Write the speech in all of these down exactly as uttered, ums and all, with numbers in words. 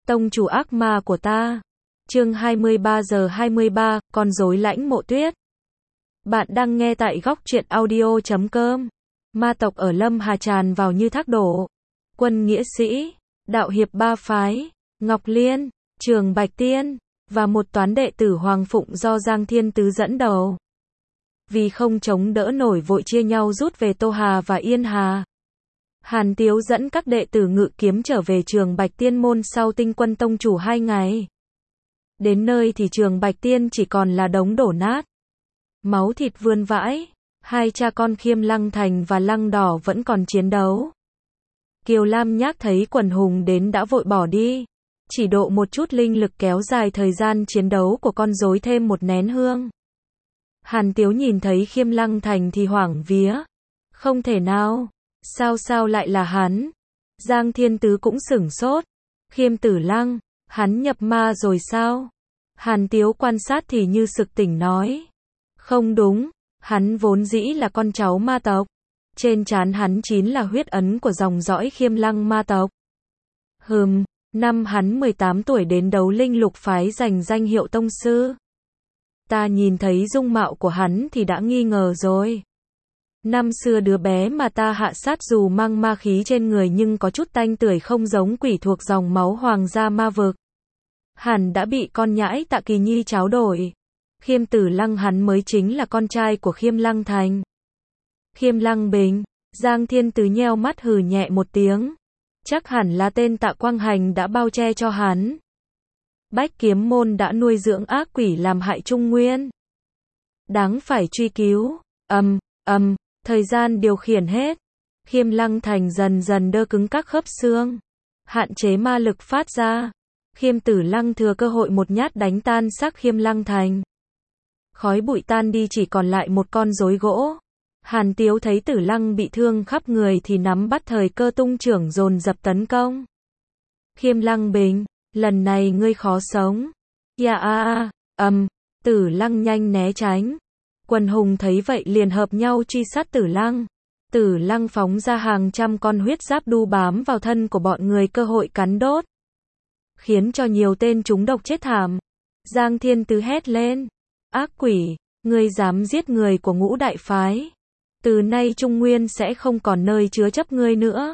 Tông chủ ác ma của ta. Chương hai mươi ba giờ hai mươi ba, con rối Lãnh Mộ Tuyết. Bạn đang nghe tại góc truyện audio chấm com. Ma tộc ở Lâm Hà tràn vào như thác đổ. Quân nghĩa sĩ, đạo hiệp ba phái, Ngọc Liên, Trường Bạch Tiên, và một toán đệ tử Hoàng Phụng do Giang Thiên Tứ dẫn đầu. Vì không chống đỡ nổi vội chia nhau rút về Tô Hà và Yên Hà. Hàn Tiếu dẫn các đệ tử ngự kiếm trở về Trường Bạch Tiên môn sau tinh quân tông chủ hai ngày. Đến nơi thì Trường Bạch Tiên chỉ còn là đống đổ nát. Máu thịt vươn vãi. Hai cha con Khiêm Lăng Thành và Lăng Đỏ vẫn còn chiến đấu. Kiều Lam Nhác thấy quần hùng đến đã vội bỏ đi. Chỉ độ một chút linh lực kéo dài thời gian chiến đấu của con rối thêm một nén hương. Hàn Tiếu nhìn thấy Khiêm Lăng Thành thì hoảng vía. Không thể nào. Sao sao lại là hắn? Giang Thiên Tứ cũng sửng sốt. Khiêm Tử Lăng, hắn nhập ma rồi sao? Hàn Tiếu quan sát thì như sực tỉnh nói. Không đúng, hắn vốn dĩ là con cháu ma tộc. Trên trán hắn chính là huyết ấn của dòng dõi Khiêm Lăng ma tộc. Hừm, năm hắn mười tám tuổi đến đấu linh lục phái giành danh hiệu tông sư. Ta nhìn thấy dung mạo của hắn thì đã nghi ngờ rồi. Năm xưa đứa bé mà ta hạ sát dù mang ma khí trên người nhưng có chút tanh tưởi không giống quỷ thuộc dòng máu hoàng gia ma vực. Hẳn đã bị con nhãi Tạ Kỳ Nhi tráo đổi. Khiêm Tử Lăng hắn mới chính là con trai của Khiêm Lăng Thành. Khiêm Lăng Bình, Giang Thiên Tứ nheo mắt hừ nhẹ một tiếng. Chắc hẳn là tên Tạ Quang Hành đã bao che cho hắn. Bách Kiếm môn đã nuôi dưỡng ác quỷ làm hại Trung Nguyên. Đáng phải truy cứu. Ầm, um, ầm. Um. Thời gian điều khiển hết. Khiêm Lăng Thành dần dần đơ cứng các khớp xương. Hạn chế ma lực phát ra. Khiêm Tử Lăng thừa cơ hội một nhát đánh tan xác Khiêm Lăng Thành. Khói bụi tan đi chỉ còn lại một con rối gỗ. Hàn Tiếu thấy Tử Lăng bị thương khắp người thì nắm bắt thời cơ tung chưởng dồn dập tấn công. Khiêm Lăng Bình, lần này ngươi khó sống. Ya a a, ầm, Tử Lăng nhanh né tránh. Quần hùng thấy vậy liền hợp nhau truy sát Tử Lăng. Tử Lăng phóng ra hàng trăm con huyết giáp đu bám vào thân của bọn người cơ hội cắn đốt. Khiến cho nhiều tên trúng độc chết thảm. Giang Thiên Tứ hét lên. Ác quỷ, ngươi dám giết người của Ngũ Đại Phái. Từ nay Trung Nguyên sẽ không còn nơi chứa chấp ngươi nữa.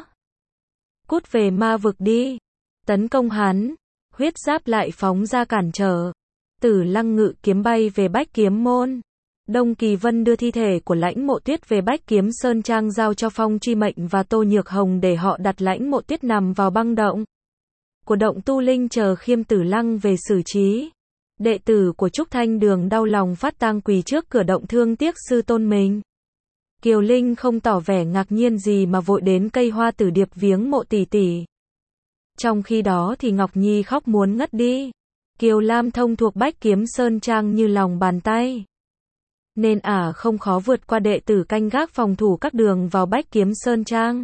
Cút về ma vực đi. Tấn công hắn. Huyết giáp lại phóng ra cản trở. Tử Lăng ngự kiếm bay về Bách Kiếm môn. Đông Kỳ Vân đưa thi thể của Lãnh Mộ Tuyết về Bách Kiếm Sơn Trang giao cho Phong Truy Mệnh và Tô Nhược Hồng để họ đặt Lãnh Mộ Tuyết nằm vào băng động của động tu linh chờ Khiêm Tử Lăng về xử trí. Đệ tử của Trúc Thanh Đường đau lòng phát tang quỳ trước cửa động thương tiếc sư tôn mình. Kiều Linh không tỏ vẻ ngạc nhiên gì mà vội đến cây hoa tử điệp viếng mộ tỷ tỷ. Trong khi đó thì Ngọc Nhi khóc muốn ngất đi. Kiều Lam thông thuộc Bách Kiếm Sơn Trang như lòng bàn tay. Nên ả à không khó vượt qua đệ tử canh gác phòng thủ các đường vào Bách Kiếm Sơn Trang.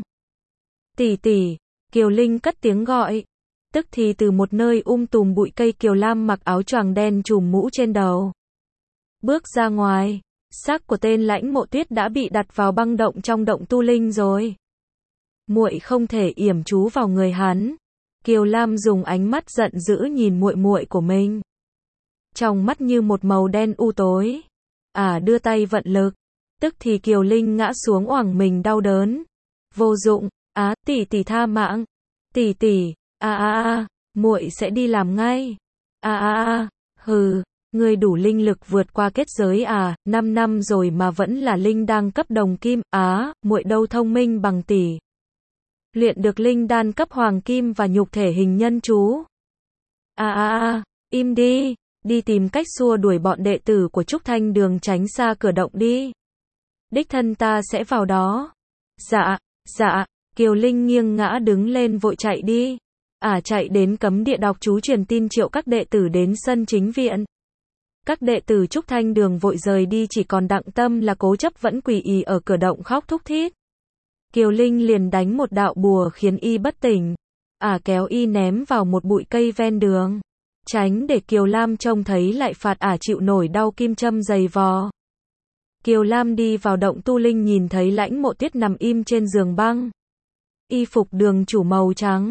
Tỷ tỷ, Kiều Linh cất tiếng gọi. Tức thì từ một nơi um tùm bụi cây Kiều Lam mặc áo choàng đen trùm mũ trên đầu. Bước ra ngoài, xác của tên Lãnh Mộ Tuyết đã bị đặt vào băng động trong động tu linh rồi. Muội không thể yểm chú vào người hắn. Kiều Lam dùng ánh mắt giận dữ nhìn muội muội của mình. Trong mắt như một màu đen u tối. À đưa tay vận lực. Tức thì Kiều Linh ngã xuống oảng mình đau đớn. Vô dụng, á, tỷ tỷ tha mạng. Tỷ tỷ, a a a, muội sẽ đi làm ngay. A a a, hừ, ngươi đủ linh lực vượt qua kết giới à, năm năm rồi mà vẫn là linh đan cấp đồng kim, á, muội đâu thông minh bằng tỷ. Luyện được linh đan cấp hoàng kim và nhục thể hình nhân chú. A a a, im đi. Đi tìm cách xua đuổi bọn đệ tử của Trúc Thanh Đường tránh xa cửa động đi. Đích thân ta sẽ vào đó. Dạ, dạ, Kiều Linh nghiêng ngã đứng lên vội chạy đi. Ả à, chạy đến cấm địa đọc chú truyền tin triệu các đệ tử đến sân chính viện. Các đệ tử Trúc Thanh Đường vội rời đi chỉ còn Đặng Tâm là cố chấp vẫn quỳ ì ở cửa động khóc thúc thít. Kiều Linh liền đánh một đạo bùa khiến y bất tỉnh. Ả à, kéo y ném vào một bụi cây ven đường. Tránh để Kiều Lam trông thấy lại phạt ả chịu nổi đau kim châm dày vò. Kiều Lam đi vào động tu linh nhìn thấy Lãnh Mộ Tuyết nằm im trên giường băng. Y phục đường chủ màu trắng.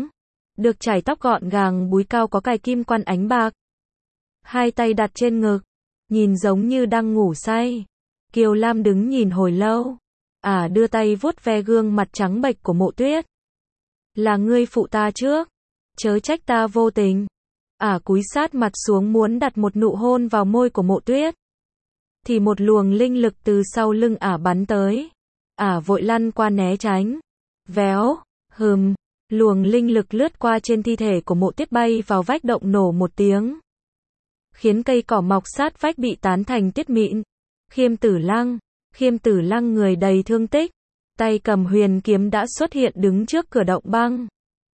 được chải tóc gọn gàng, búi cao có cài kim quan ánh bạc. Hai tay đặt trên ngực, nhìn giống như đang ngủ say. Kiều Lam đứng nhìn hồi lâu. Ả à, đưa tay vuốt ve gương mặt trắng bệch của Mộ Tuyết. Là ngươi phụ ta trước, chớ trách ta vô tình. Ả à, cúi sát mặt xuống muốn đặt một nụ hôn vào môi của Mộ Tuyết. Thì một luồng linh lực từ sau lưng Ả à bắn tới. Ả à, vội lăn qua né tránh. Véo, hừm, luồng linh lực lướt qua trên thi thể của Mộ Tuyết bay vào vách động nổ một tiếng. Khiến cây cỏ mọc sát vách bị tán thành tiết mịn. Khiêm Tử Lăng, Khiêm Tử Lăng người đầy thương tích, tay cầm huyền kiếm đã xuất hiện đứng trước cửa động băng.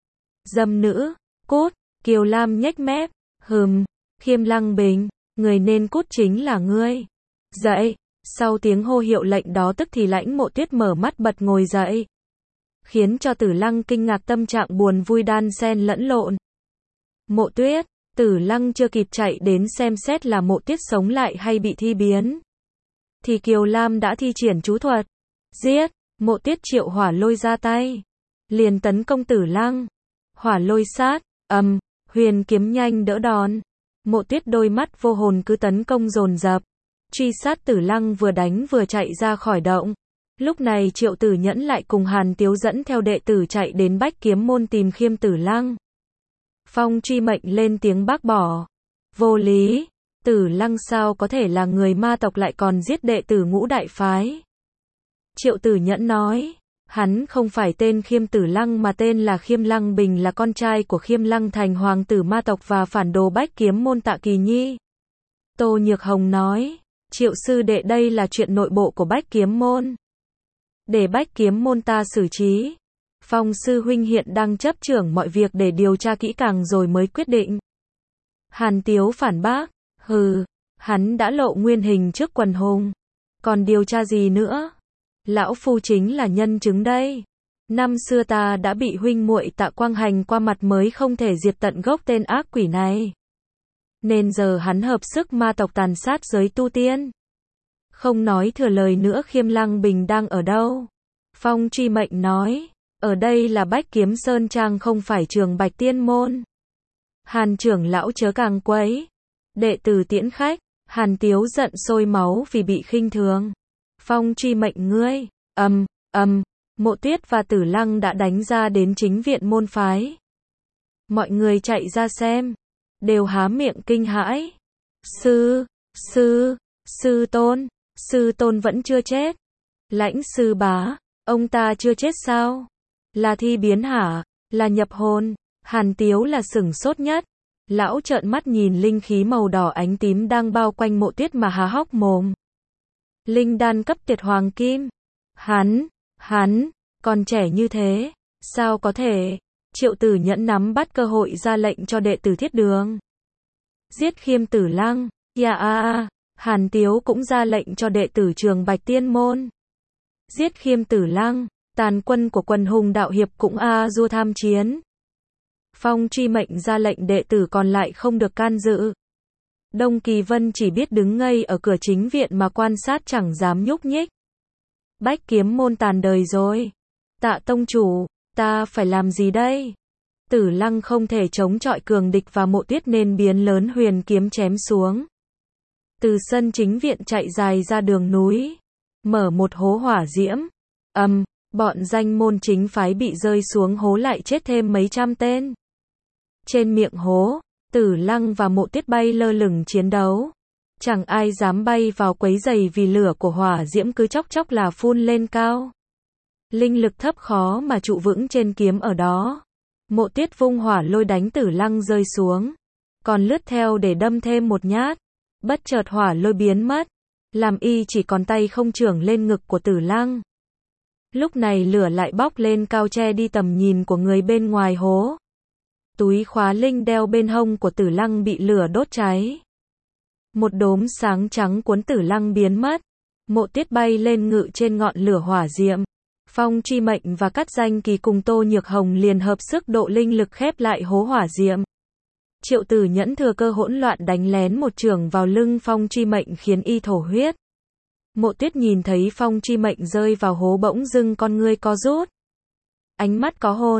Dâm nữ, cút, Kiều Lam nhếch mép, hừm, Khiêm Lăng Bình, người nên cút chính là ngươi. Dậy, sau tiếng hô hiệu lệnh đó tức thì Lãnh Mộ Tuyết mở mắt bật ngồi dậy. Khiến cho Tử Lăng kinh ngạc, tâm trạng buồn vui đan xen lẫn lộn. Mộ Tuyết, Tử Lăng chưa kịp chạy đến xem xét là Mộ Tuyết sống lại hay bị thi biến. Thì Kiều Lam đã thi triển chú thuật. Giết, Mộ Tuyết triệu hỏa lôi ra tay. Liền tấn công Tử Lăng. Hỏa lôi sát, ầm, huyền kiếm nhanh đỡ đòn. Mộ Tuyết đôi mắt vô hồn cứ tấn công dồn dập. Truy sát Tử Lăng vừa đánh vừa chạy ra khỏi động. Lúc này Triệu Tử Nhẫn lại cùng Hàn Tiếu dẫn theo đệ tử chạy đến Bách Kiếm Môn tìm Khiêm Tử Lăng. Phong Truy Mệnh lên tiếng bác bỏ. Vô lý, Tử Lăng sao có thể là người ma tộc lại còn giết đệ tử Ngũ Đại Phái. Triệu Tử Nhẫn nói, hắn không phải tên Khiêm Tử Lăng mà tên là Khiêm Lăng Bình, là con trai của Khiêm Lăng Thành hoàng tử ma tộc và phản đồ Bách Kiếm Môn Tạ Kỳ Nhi. Tô Nhược Hồng nói, Triệu sư đệ, đây là chuyện nội bộ của Bách Kiếm Môn. Để Bách Kiếm Môn ta xử trí. Phong sư huynh hiện đang chấp trưởng mọi việc để điều tra kỹ càng rồi mới quyết định. Hàn Tiếu phản bác, hừ, hắn đã lộ nguyên hình trước quần hùng. Còn điều tra gì nữa? Lão phu chính là nhân chứng đây. Năm xưa ta đã bị huynh muội Tạ Quang hành qua mặt mới không thể diệt tận gốc tên ác quỷ này. Nên giờ hắn hợp sức ma tộc tàn sát giới tu tiên. Không nói thừa lời nữa, Khiêm Lăng Bình đang ở đâu? Phong Truy Mệnh nói, ở đây là Bách Kiếm Sơn Trang, không phải Trường Bạch Tiên Môn. Hàn trưởng lão chớ càng quấy. Đệ tử tiễn khách. Hàn Tiếu giận sôi máu vì bị khinh thường. Phong Truy Mệnh ngươi, ầm, ầm, Mộ Tuyết và Tử Lăng đã đánh ra đến chính viện môn phái. Mọi người chạy ra xem, đều há miệng kinh hãi. Sư, sư, sư tôn, sư tôn vẫn chưa chết. Lãnh sư bá, ông ta chưa chết sao? Là thi biến hả? Là nhập hồn? Hàn Tiếu là sửng sốt nhất. Lão trợn mắt nhìn linh khí màu đỏ ánh tím đang bao quanh Mộ Tuyết mà há hốc mồm. Linh đan cấp tuyệt hoàng kim. Hắn, hắn, còn trẻ như thế, sao có thể? Triệu Tử Nhẫn nắm bắt cơ hội ra lệnh cho đệ tử Thiết Đường. Giết Khiêm Tử Lăng. Ya a a. Hàn Tiếu cũng ra lệnh cho đệ tử Trường Bạch Tiên Môn. Giết Khiêm Tử Lăng. Tàn quân của quần hùng đạo hiệp cũng a du tham chiến. Phong Truy Mệnh ra lệnh đệ tử còn lại không được can dự. Đông Kỳ Vân chỉ biết đứng ngây ở cửa chính viện mà quan sát, chẳng dám nhúc nhích. Bách Kiếm Môn tàn đời rồi. Tạ tông chủ, ta phải làm gì đây? Tử Lăng không thể chống chọi cường địch và Mộ Tuyết nên biến lớn huyền kiếm chém xuống. Từ sân chính viện chạy dài ra đường núi, mở một hố hỏa diễm. Ầm, bọn danh môn chính phái bị rơi xuống hố lại chết thêm mấy trăm tên. Trên miệng hố, Tử Lăng và Mộ Tuyết bay lơ lửng chiến đấu. Chẳng ai dám bay vào quấy rầy vì lửa của hỏa diễm cứ chốc chốc là phun lên cao. Linh lực thấp khó mà trụ vững trên kiếm ở đó. Mộ Tuyết vung hỏa lôi đánh Tử Lăng rơi xuống. Còn lướt theo để đâm thêm một nhát. Bất chợt hỏa lôi biến mất. Làm y chỉ còn tay không chưởng lên ngực của Tử Lăng. Lúc này lửa lại bốc lên cao che đi tầm nhìn của người bên ngoài hố. Túi khóa linh đeo bên hông của Tử Lăng bị lửa đốt cháy. Một đốm sáng trắng cuốn Tử Lăng biến mất. Mộ Tuyết bay lên ngự trên ngọn lửa hỏa diệm. Phong Truy Mệnh và Cát Danh Kỳ cùng Tô Nhược Hồng liền hợp sức độ linh lực khép lại hố hỏa diệm. Triệu Tử Nhẫn thừa cơ hỗn loạn đánh lén một chưởng vào lưng Phong Truy Mệnh khiến y thổ huyết. Mộ Tuyết nhìn thấy Phong Truy Mệnh rơi vào hố bỗng dưng con ngươi co rút. Ánh mắt có hồn,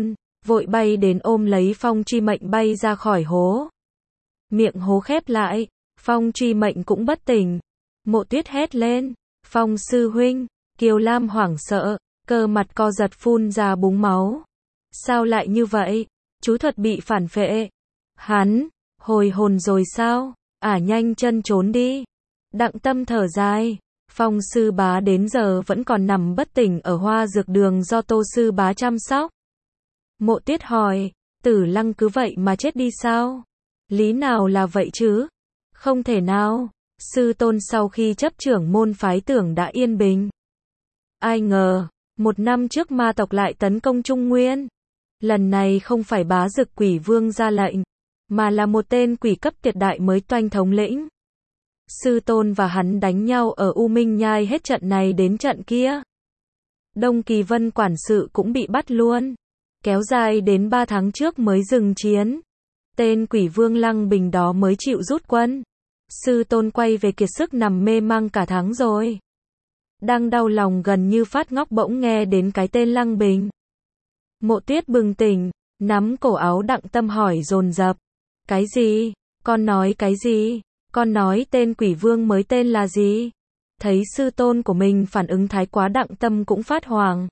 vội bay đến ôm lấy Phong Truy Mệnh bay ra khỏi hố. Miệng hố khép lại, Phong Truy Mệnh cũng bất tỉnh. Mộ Tuyết hét lên, Phong sư huynh, Kiều Lam hoảng sợ, cơ mặt co giật phun ra búng máu. Sao lại như vậy? Chú thuật bị phản phệ. Hắn, hồi hồn rồi sao? À nhanh chân trốn đi. Đặng Tâm thở dài. Phong sư bá đến giờ vẫn còn nằm bất tỉnh ở hoa dược đường do Tô sư bá chăm sóc. Mộ Tuyết hỏi, Tử Lăng cứ vậy mà chết đi sao? Lý nào là vậy chứ? Không thể nào. Sư tôn sau khi chấp trưởng môn phái tưởng đã yên bình. Ai ngờ, một năm trước ma tộc lại tấn công Trung Nguyên. Lần này không phải bá dực quỷ vương ra lệnh, mà là một tên quỷ cấp tuyệt đại mới toanh thống lĩnh. Sư tôn và hắn đánh nhau ở U Minh Nhai hết trận này đến trận kia. Đông Kỳ Vân quản sự cũng bị bắt luôn. Kéo dài đến ba tháng trước mới dừng chiến. Tên quỷ vương Lăng Bình đó mới chịu rút quân. Sư tôn quay về kiệt sức nằm mê mang cả tháng rồi. Đang đau lòng gần như phát ngóc bỗng nghe đến cái tên Lăng Bình. Mộ Tuyết bừng tỉnh, nắm cổ áo Đặng Tâm hỏi dồn dập. Cái gì? Con nói cái gì? Con nói tên quỷ vương mới tên là gì? Thấy sư tôn của mình phản ứng thái quá, Đặng Tâm cũng phát hoảng.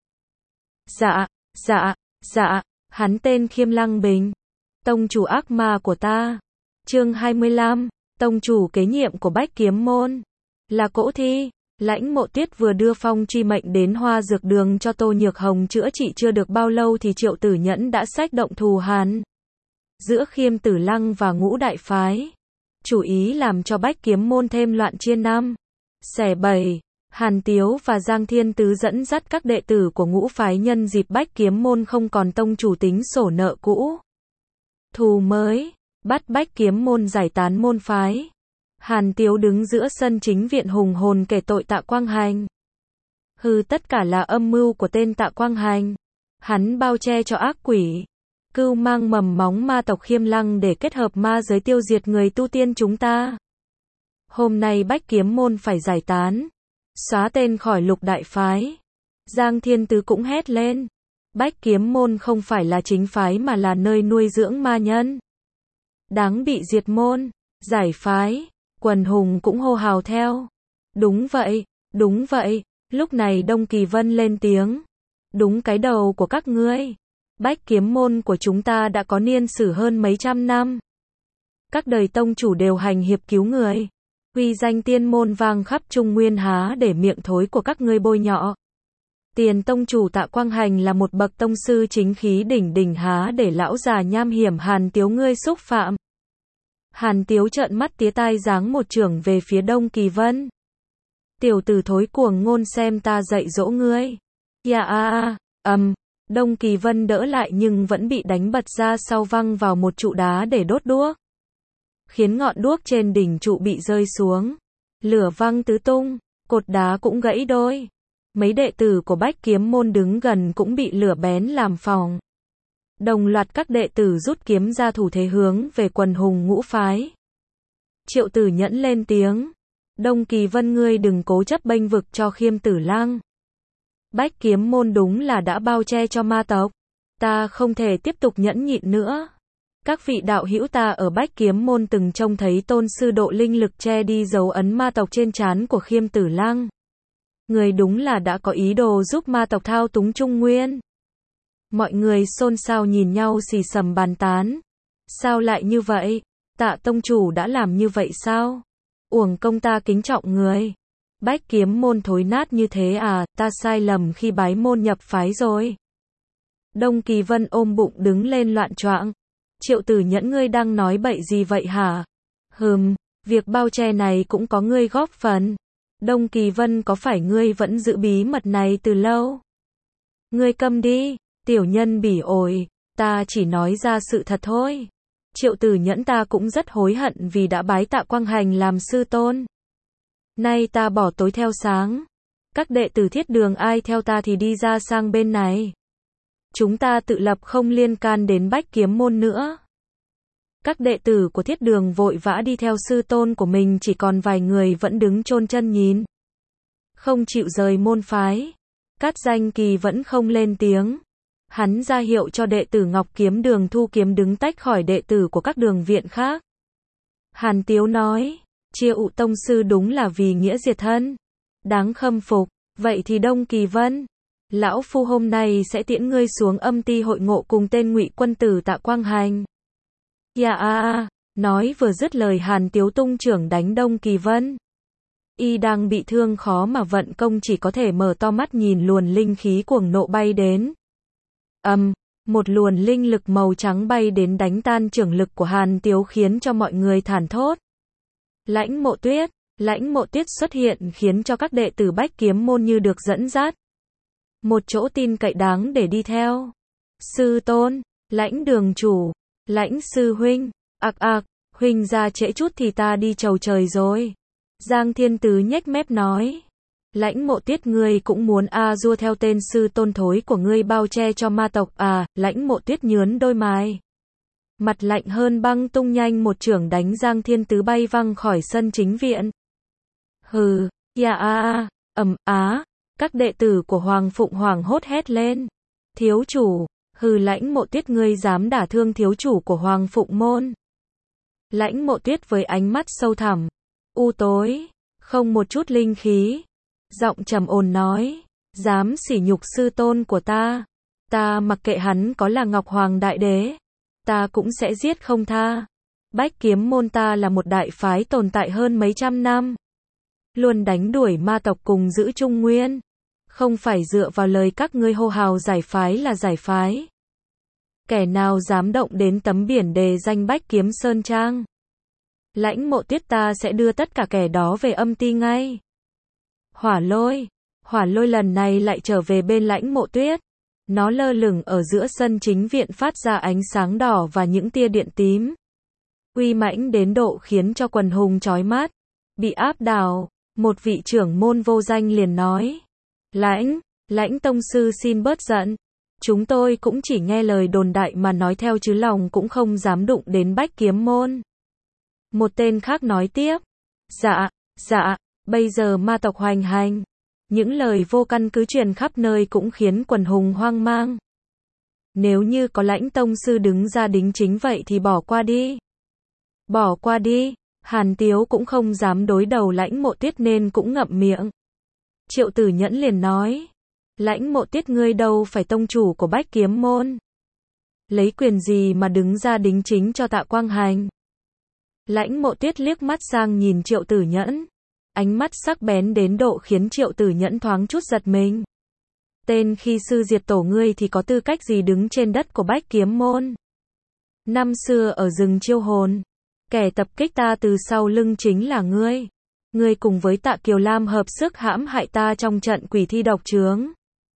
Dạ, dạ, dạ, hắn tên Khiêm Lăng Bình. Tông chủ ác ma của ta. Chương hai mươi lăm, tông chủ kế nhiệm của Bách Kiếm môn. Là Cỗ Thi. Lãnh Mộ Tuyết vừa đưa Phong Truy Mệnh đến hoa dược đường cho Tô Nhược Hồng chữa trị chưa được bao lâu thì Triệu Tử Nhẫn đã xách động thù hằn giữa Khiêm Tử Lăng và Ngũ Đại Phái. Chủ ý làm cho Bách Kiếm môn thêm loạn chia năm, xẻ bảy. Hàn Tiếu và Giang Thiên Tứ dẫn dắt các đệ tử của Ngũ Phái nhân dịp Bách Kiếm môn không còn tông chủ tính sổ nợ cũ. Thù mới, bắt Bách Kiếm môn giải tán môn phái. Hàn Tiếu đứng giữa sân chính viện hùng hồn kể tội Tạ Quang Hành. Hừ, tất cả là âm mưu của tên Tạ Quang Hành. Hắn bao che cho ác quỷ, cưu mang mầm móng ma tộc Khiêm Lăng để kết hợp ma giới tiêu diệt người tu tiên chúng ta. Hôm nay Bách Kiếm môn phải giải tán, xóa tên khỏi lục đại phái. Giang Thiên Tứ cũng hét lên. Bách Kiếm môn không phải là chính phái mà là nơi nuôi dưỡng ma nhân. Đáng bị diệt môn, giải phái. Quần hùng cũng hô hào theo. Đúng vậy, đúng vậy. Lúc này Đông Kỳ Vân lên tiếng. Đúng cái đầu của các ngươi. Bách Kiếm môn của chúng ta đã có niên sử hơn mấy trăm năm. Các đời tông chủ đều hành hiệp cứu người. Uy danh tiên môn vang khắp Trung Nguyên, há để miệng thối của các ngươi bôi nhọ. Tiền tông chủ Tạ Quang Hành là một bậc tông sư chính khí đỉnh đỉnh, há để lão già nham hiểm Hàn Tiếu ngươi xúc phạm. Hàn Tiếu trợn mắt tía tai giáng một chưởng về phía Đông Kỳ Vân. Tiểu tử thối cuồng ngôn, xem ta dạy dỗ ngươi. Ya a a, ầm, Đông Kỳ Vân đỡ lại nhưng vẫn bị đánh bật ra sau, văng vào một trụ đá để đốt đuốc. Khiến ngọn đuốc trên đỉnh trụ bị rơi xuống. Lửa văng tứ tung, cột đá cũng gãy đôi. Mấy đệ tử của Bách Kiếm môn đứng gần cũng bị lửa bén làm phỏng. Đồng loạt các đệ tử rút kiếm ra thủ thế hướng về quần hùng Ngũ Phái. Triệu Tử Nhẫn lên tiếng. Đông Kỳ Vân, ngươi đừng cố chấp bênh vực cho Khiêm Tử Lăng. Bách Kiếm môn đúng là đã bao che cho ma tộc. Ta không thể tiếp tục nhẫn nhịn nữa. Các vị đạo hữu, ta ở Bách Kiếm môn từng trông thấy tôn sư độ linh lực che đi dấu ấn ma tộc trên trán của Khiêm Tử Lăng. Người đúng là đã có ý đồ giúp ma tộc thao túng Trung Nguyên. Mọi người xôn xao nhìn nhau xì xầm bàn tán. Sao lại như vậy? Tạ tông chủ đã làm như vậy sao? Uổng công ta kính trọng người. Bách Kiếm môn thối nát như thế à? Ta sai lầm khi bái môn nhập phái rồi. Đông Kỳ Vân ôm bụng đứng lên loạn choạng. Triệu Tử Nhẫn, ngươi đang nói bậy gì vậy hả? Hừm, việc bao che này cũng có ngươi góp phần. Đông Kỳ Vân, có phải ngươi vẫn giữ bí mật này từ lâu? Ngươi câm đi, tiểu nhân bỉ ổi, ta chỉ nói ra sự thật thôi. Triệu Tử Nhẫn, ta cũng rất hối hận vì đã bái Tạ Quang Hành làm sư tôn. Nay ta bỏ tối theo sáng. Các đệ tử Thiết Đường ai theo ta thì đi ra sang bên này. Chúng ta tự lập, không liên can đến Bách Kiếm môn nữa. Các đệ tử của Thiết Đường vội vã đi theo sư tôn của mình, chỉ còn vài người vẫn đứng chôn chân nhìn. Không chịu rời môn phái. Cát Danh Kỳ vẫn không lên tiếng. Hắn ra hiệu cho đệ tử Ngọc Kiếm Đường Thu Kiếm đứng tách khỏi đệ tử của các đường viện khác. Hàn Tiếu nói, Triệu tông sư đúng là vì nghĩa diệt thân. Đáng khâm phục, vậy thì Đông Kỳ Vân, lão phu hôm nay sẽ tiễn ngươi xuống âm ti hội ngộ cùng tên Ngụy quân tử Tạ Quang Hành. Dạ a a, nói vừa dứt lời Hàn Tiếu tung trưởng đánh Đông Kỳ Vân. Y đang bị thương khó mà vận công, chỉ có thể mở to mắt nhìn luồn linh khí cuồng nộ bay đến. Ầm, um, một luồn linh lực màu trắng bay đến đánh tan trưởng lực của Hàn Tiếu khiến cho mọi người thản thốt. Lãnh Mộ Tuyết, Lãnh Mộ Tuyết xuất hiện khiến cho các đệ tử Bách Kiếm môn như được dẫn dắt. Một chỗ tin cậy đáng để đi theo. Sư tôn, Lãnh đường chủ, Lãnh sư huynh, ạc ạc, huynh ra trễ chút thì ta đi chầu trời rồi. Giang Thiên Tứ nhếch mép nói. Lãnh Mộ Tuyết, ngươi cũng muốn a dua theo tên sư tôn thối của ngươi bao che cho ma tộc à? Lãnh Mộ Tuyết nhướn đôi mày. Mặt lạnh hơn băng, tung nhanh một chưởng đánh Giang Thiên Tứ bay văng khỏi sân chính viện. Hừ, ya a a, ầm á, các đệ tử của Hoàng Phụng Hoàng hốt hét lên. Thiếu chủ, hừ, Lãnh Mộ Tuyết, ngươi dám đả thương thiếu chủ của Hoàng Phụng môn. Lãnh Mộ Tuyết với ánh mắt sâu thẳm, u tối, không một chút linh khí, giọng trầm ổn nói, dám sỉ nhục sư tôn của ta, ta mặc kệ hắn có là Ngọc Hoàng Đại Đế, ta cũng sẽ giết không tha. Bách Kiếm môn ta là một đại phái tồn tại hơn mấy trăm năm, luôn đánh đuổi ma tộc cùng giữ Trung Nguyên, không phải dựa vào lời các ngươi hô hào giải phái là giải phái. Kẻ nào dám động đến tấm biển đề danh Bách Kiếm Sơn Trang, Lãnh Mộ Tuyết ta sẽ đưa tất cả kẻ đó về âm ti ngay. Hỏa lôi, hỏa lôi lần này lại trở về bên Lãnh Mộ Tuyết. Nó lơ lửng ở giữa sân chính viện phát ra ánh sáng đỏ và những tia điện tím. Uy mãnh đến độ khiến cho quần hùng chói mắt. Bị áp đảo, một vị trưởng môn vô danh liền nói. Lãnh, Lãnh tông sư xin bớt giận. Chúng tôi cũng chỉ nghe lời đồn đại mà nói theo chứ lòng cũng không dám đụng đến Bách Kiếm môn. Một tên khác nói tiếp. Dạ, dạ, bây giờ ma tộc hoành hành. Những lời vô căn cứ truyền khắp nơi cũng khiến quần hùng hoang mang. Nếu như có Lãnh tông sư đứng ra đính chính vậy thì bỏ qua đi. Bỏ qua đi, Hàn Tiếu cũng không dám đối đầu Lãnh Mộ Tuyết nên cũng ngậm miệng. Triệu Tử Nhẫn liền nói. Lãnh Mộ Tuyết, ngươi đâu phải tông chủ của Bách Kiếm môn. Lấy quyền gì mà đứng ra đính chính cho Tạ Quang Hành? Lãnh Mộ Tuyết liếc mắt sang nhìn Triệu Tử Nhẫn. Ánh mắt sắc bén đến độ khiến Triệu Tử Nhẫn thoáng chút giật mình. Tên khi sư diệt tổ ngươi thì có tư cách gì đứng trên đất của Bách Kiếm môn? Năm xưa ở rừng Chiêu Hồn, kẻ tập kích ta từ sau lưng chính là ngươi. Ngươi cùng với Tạ Kiều Lam hợp sức hãm hại ta trong trận quỷ thi độc chướng.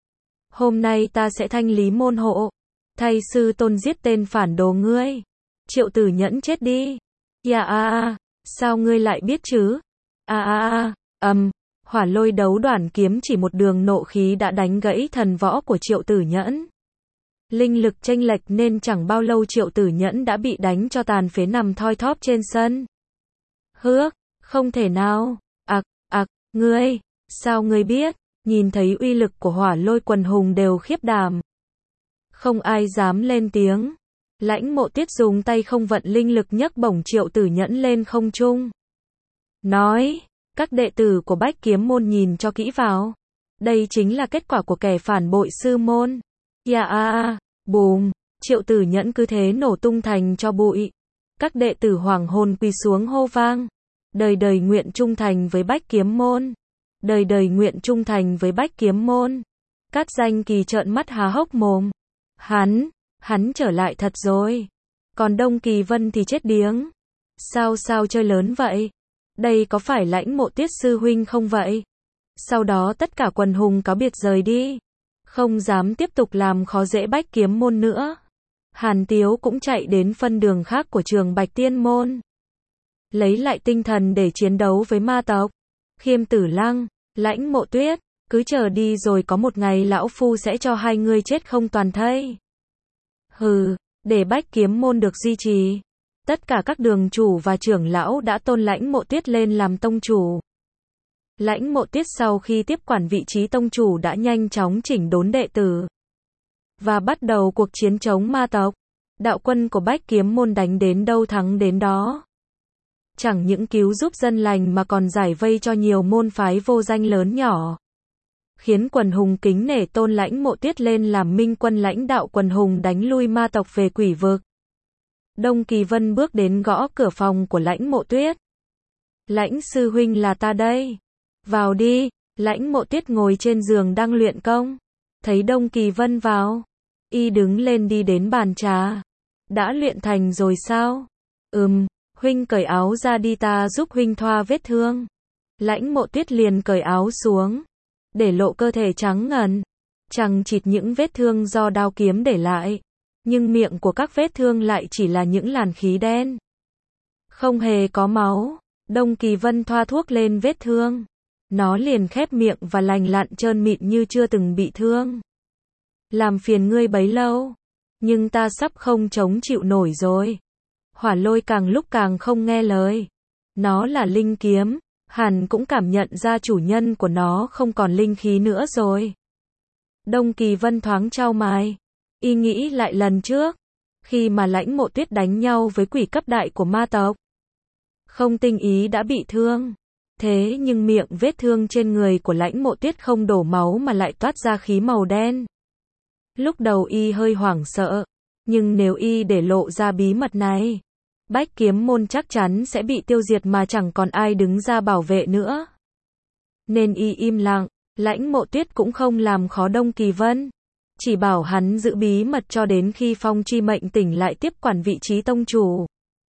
Hôm nay ta sẽ thanh lý môn hộ, thay sư tôn giết tên phản đồ ngươi. Triệu Tử Nhẫn chết đi. Dạ a a, sao ngươi lại biết chứ? A a a, ầm, hỏa lôi đấu đoàn kiếm chỉ một đường nộ khí đã đánh gãy thần võ của Triệu Tử Nhẫn. Linh lực chênh lệch nên chẳng bao lâu Triệu Tử Nhẫn đã bị đánh cho tàn phế nằm thoi thóp trên sân. Hước, không thể nào. Ặc, ặc, ngươi, sao ngươi biết? Nhìn thấy uy lực của hỏa lôi quần hùng đều khiếp đảm. Không ai dám lên tiếng. Lãnh Mộ Tuyết dùng tay không vận linh lực nhấc bổng Triệu Tử Nhẫn lên không trung. Nói, các đệ tử của Bách Kiếm môn nhìn cho kỹ vào. Đây chính là kết quả của kẻ phản bội sư môn. Ya a a, bùm, Triệu Tử Nhẫn cứ thế nổ tung thành cho bụi. Các đệ tử hoàng hồn quỳ xuống hô vang. Đời đời nguyện trung thành với Bách Kiếm môn. Đời đời nguyện trung thành với Bách Kiếm môn. Cát Danh Kỳ trợn mắt há hốc mồm. Hắn, hắn trở lại thật rồi. Còn Đông Kỳ Vân thì chết điếng. Sao sao chơi lớn vậy? Đây có phải Lãnh Mộ Tuyết sư huynh không vậy? Sau đó tất cả quần hùng cáo biệt rời đi. Không dám tiếp tục làm khó dễ Bách Kiếm môn nữa. Hàn Tiếu cũng chạy đến phân đường khác của trường Bạch Tiên môn. Lấy lại tinh thần để chiến đấu với ma tộc. Khiêm Tử Lăng, Lãnh Mộ Tuyết, cứ chờ đi rồi có một ngày lão phu sẽ cho hai ngươi chết không toàn thây. Hừ, để Bách Kiếm môn được duy trì. Tất cả các đường chủ và trưởng lão đã tôn Lãnh Mộ Tuyết lên làm tông chủ. Lãnh Mộ Tuyết sau khi tiếp quản vị trí tông chủ đã nhanh chóng chỉnh đốn đệ tử. và bắt đầu cuộc chiến chống ma tộc. Đạo quân của Bách Kiếm Môn đánh đến đâu thắng đến đó. Chẳng những cứu giúp dân lành mà còn giải vây cho nhiều môn phái vô danh lớn nhỏ. Khiến quần hùng kính nể tôn Lãnh Mộ Tuyết lên làm minh quân lãnh đạo quần hùng đánh lui ma tộc về quỷ vực. Đông Kỳ Vân bước đến gõ cửa phòng của Lãnh Mộ Tuyết. Lãnh sư huynh là ta đây. Vào đi. Lãnh Mộ Tuyết ngồi trên giường đang luyện công. Thấy Đông Kỳ Vân vào. Y đứng lên đi đến bàn trà. Đã luyện thành rồi sao? Ừm, huynh cởi áo ra đi ta giúp huynh thoa vết thương. Lãnh Mộ Tuyết liền cởi áo xuống. Để lộ cơ thể trắng ngần. Chằng chịt những vết thương do đao kiếm để lại. Nhưng miệng của các vết thương lại chỉ là những làn khí đen. Không hề có máu. Đông Kỳ Vân thoa thuốc lên vết thương. Nó liền khép miệng và lành lặn trơn mịn như chưa từng bị thương. Làm phiền ngươi bấy lâu. Nhưng ta sắp không chống chịu nổi rồi. Hỏa lôi càng lúc càng không nghe lời. Nó là linh kiếm. Hẳn cũng cảm nhận ra chủ nhân của nó không còn linh khí nữa rồi. Đông Kỳ Vân thoáng chau mày. Y nghĩ lại lần trước. Khi mà Lãnh Mộ Tuyết đánh nhau với quỷ cấp đại của ma tộc. Không tinh ý đã bị thương. Thế nhưng miệng vết thương trên người của Lãnh Mộ Tuyết không đổ máu mà lại toát ra khí màu đen. Lúc đầu y hơi hoảng sợ. Nhưng nếu y để lộ ra bí mật này, Bách Kiếm Môn chắc chắn sẽ bị tiêu diệt mà chẳng còn ai đứng ra bảo vệ nữa. Nên y im lặng. Lãnh Mộ Tuyết cũng không làm khó Đông Kỳ Vân. Chỉ bảo hắn giữ bí mật cho đến khi Phong Chi Mệnh tỉnh lại tiếp quản vị trí tông chủ.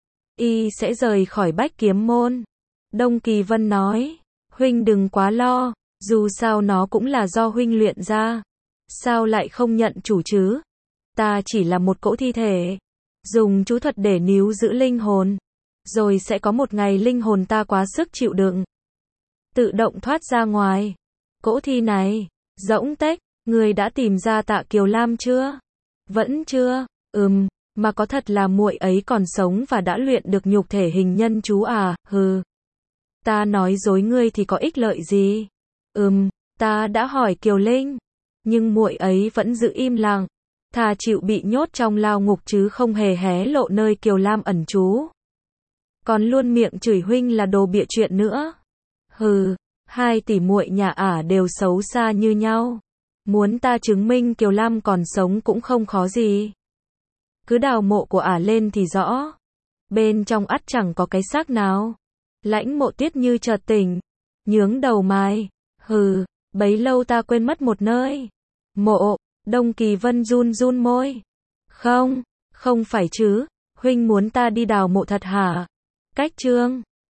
Y sẽ rời khỏi Bách Kiếm Môn. Đông Kỳ Vân nói. Huynh đừng quá lo. Dù sao nó cũng là do huynh luyện ra. Sao lại không nhận chủ chứ? Ta chỉ là một cỗ thi thể. Dùng chú thuật để níu giữ linh hồn. Rồi sẽ có một ngày linh hồn ta quá sức chịu đựng. Tự động thoát ra ngoài. Cỗ thi này. Rỗng tếch. Người đã tìm ra Tạ Kiều Lam chưa? Vẫn chưa. Ừm. Mà có thật là muội ấy còn sống và đã luyện được nhục thể hình nhân chú à? Hừ. Ta nói dối ngươi thì có ích lợi gì? Ừm. Ta đã hỏi Kiều Linh. Nhưng muội ấy vẫn giữ im lặng. Thà chịu bị nhốt trong lao ngục chứ không hề hé lộ nơi Kiều Lam ẩn trú. Còn luôn miệng chửi huynh là đồ bịa chuyện nữa. Hừ, hai tỷ muội nhà ả đều xấu xa như nhau. Muốn ta chứng minh Kiều Lam còn sống cũng không khó gì. Cứ đào mộ của ả lên thì rõ. Bên trong ắt chẳng có cái xác nào. Lãnh Mộ Tuyết như chợt tỉnh. Nhướng đầu mày. Hừ, bấy lâu ta quên mất một nơi. Mộ. Đông Kỳ Vân run run môi. Không, không phải chứ. Huynh muốn ta đi đào mộ thật hả? Cách trương.